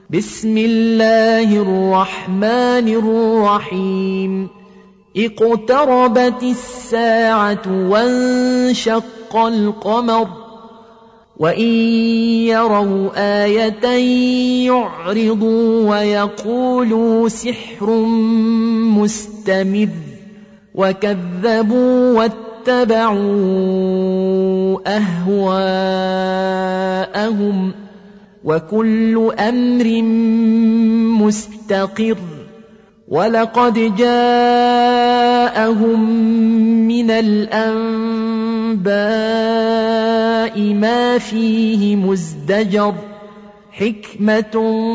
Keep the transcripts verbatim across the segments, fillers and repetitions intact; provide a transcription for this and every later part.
بسم الله الرحمن الرحيم اقتربت الساعة وانشق القمر وإن يروا آية يعرضوا ويقولوا سحر مستمر وكذبوا واتبعوا أهواءهم وكل أمر مستقر ولقد جاءهم من الأنباء ما فيه مزدجر حكمة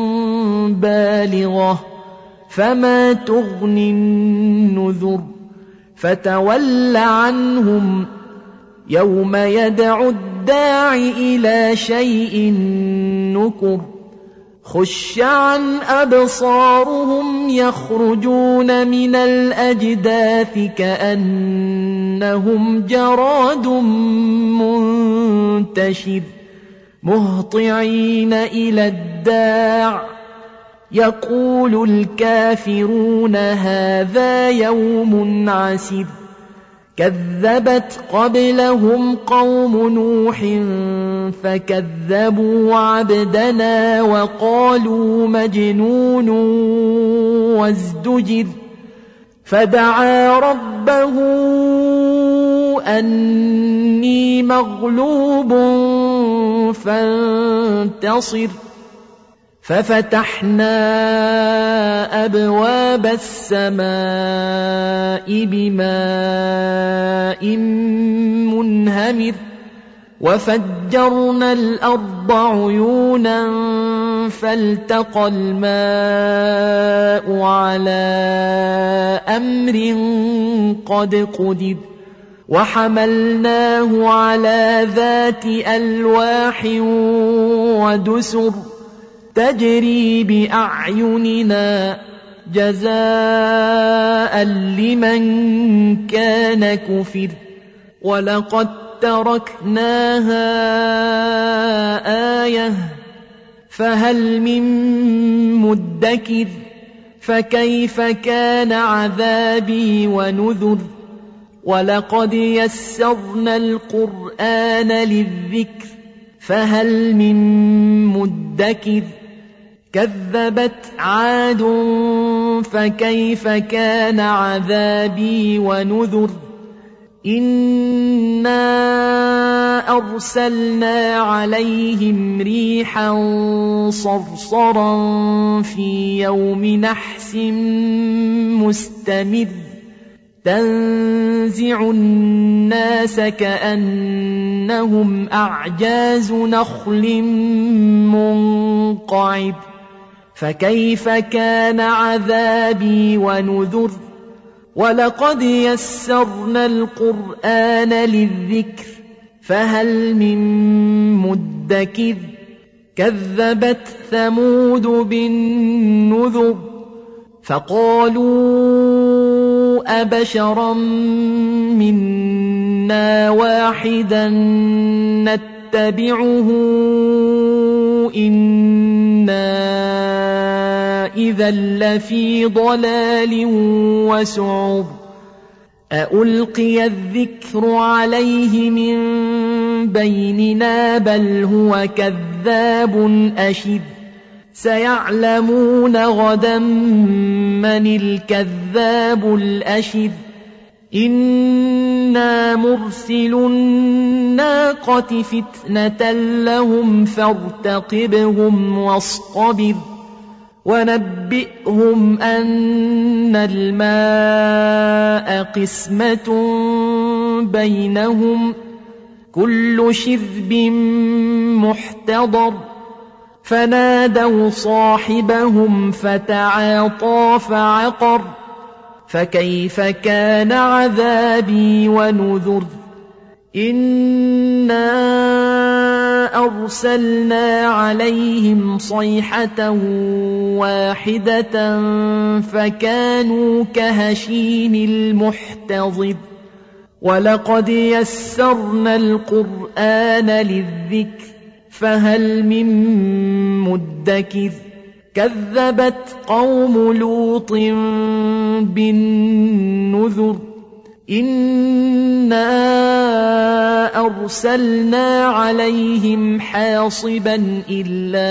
بالغة فما تغني النذر فتول عنهم يوم يدعو الداع إلى شيء نكر خش عن أبصارهم يخرجون من الأجداث كأنهم جراد منتشر مهطعين إلى الداع يقول الكافرون هذا يوم عسر كذبت قبلهم قوم نوح فكذبوا عبدنا وقالوا مجنون وازدجر فدعا ربه أني مغلوب فانتصر ففتحنا أبواب السماء بماء منهمر وفجرنا الأرض عيونا فالتقى الماء على أمر قد قدر وحملناه على ذات ألواح ودسر تجري بأعيننا جزاء لمن كان كفر ولقد تركناها آية فهل من مدكر فكيف كان عذابي ونذر ولقد يسرنا القرآن للذكر فهل من مدكر كذبت عاد فكيف كان عذابي ونذر إنا أرسلنا عليهم ريحا صرصرا في يوم نحس مستمر تنزع الناس كأنهم أعجاز نخل منقعر فكيف كان عذابي ونذر ولقد يسرنا القرآن للذكر فهل من مدكر كذبت ثمود بالنذر فقالوا أبشرا منا واحدا نتبعه إنا إذا لفي ضلال وسعر أألقي الذكر عليه من بيننا بل هو كذاب أشر سيعلمون غدا من الكذاب الأشر إنا مرسل الناقة فتنة لهم فارتقبهم واصطبر ونبئهم أن الماء قسمة بينهم كل شرب محتضر فنادوا صاحبهم فتعاطى فعقر فكيف كان عذابي ونذر إنا أرسلنا عليهم صيحة واحدة فكانوا كهشيم المحتضر ولقد يسرنا القرآن للذكر فهل من مدكر كذبت قوم لوط بالنذر إنا أرسلنا عليهم حاصبا إلا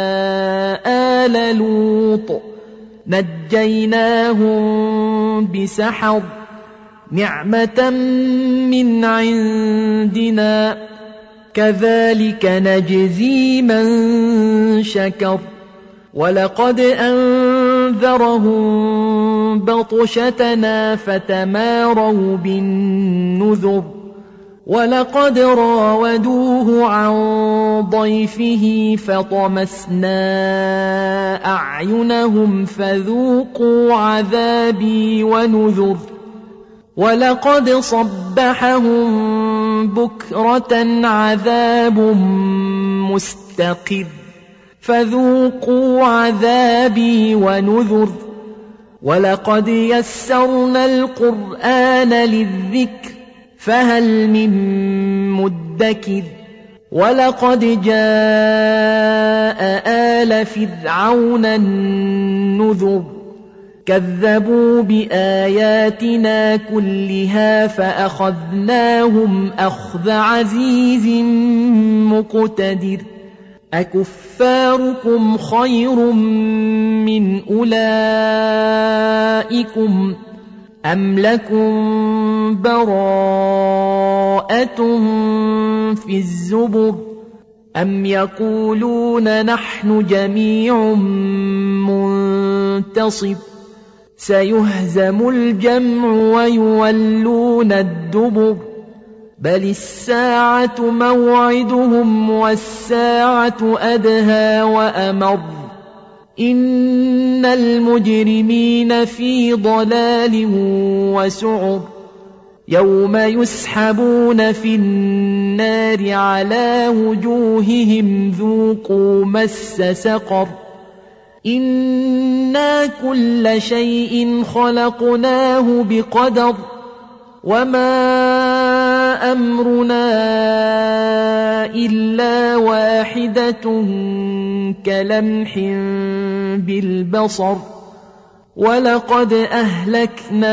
آل لوط نجيناهم بسحر نعمة من عندنا كذلك نجزي من شكر ولقد أنذرهم بطشتنا فتماروا بالنذر ولقد راودوه عن ضيفه فطمسنا أعينهم فذوقوا عذابي ونذر ولقد صبحهم بكرة عذاب مستقر فذوقوا عذابي ونذر ولقد يسرنا القرآن للذكر فهل من مدكر ولقد جاء آل فرعون النذر كذبوا بآياتنا كلها فأخذناهم أخذ عزيز مقتدر أكفاركم خير من أولئكم أم لكم براءة في الزبر أم يقولون نحن جميع منتصر سيهزم الجمع ويولون الدبر بل الساعة موعدهم والساعة أدهى وأمر إن المجرمين في ضلال وسعر يوم يسحبون في النار على وجوههم ذوقوا مس سقر إنا كل شيء خلقناه بقدر وما أمرنا إلا واحدة كلمح بالبصر ولقد أهلكنا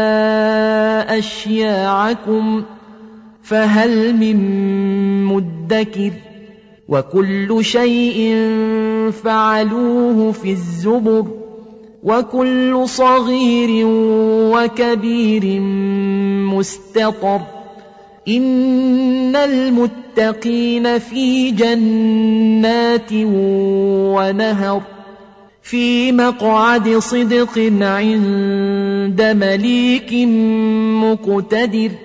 أشياعكم فهل من مدكر وكل شيء فعلوه في الزبر وكل صغير وكبير مستطر إن المتقين في جنات ونهر في مقعد صدق عند مليك مقتدر